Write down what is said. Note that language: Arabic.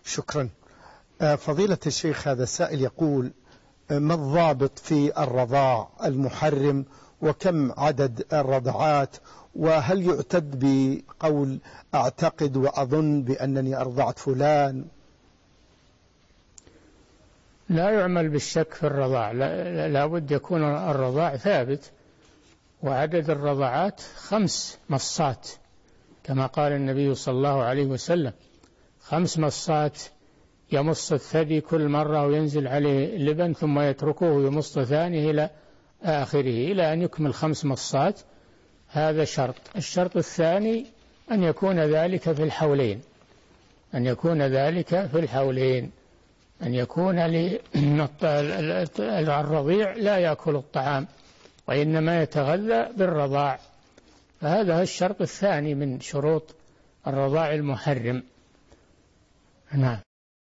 شكرا. فضيلة الشيخ، هذا السائل يقول: ما الضابط في الرضاع المحرم، وكم عدد الرضعات، وهل يعتد بقول أعتقد وأظن بأنني أرضعت فلان؟ لا يعمل بالشك في الرضاع، لا بد يكون الرضاع ثابت، وعدد الرضعات 5 مصات كما قال النبي صلى الله عليه وسلم: 5 مصات يمص الثدي كل مرة وينزل عليه اللبن ثم يتركه يمص ثانيه إلى آخره إلى أن يكمل 5 مصات. هذا شرط. الشرط الثاني أن يكون ذلك في الحولين، أن يكون ذلك في الحولين، أن يكون الرضيع لا يأكل الطعام وإنما يتغذى بالرضاع، فهذا الشرط الثاني من شروط الرضاع المحرم. نعم.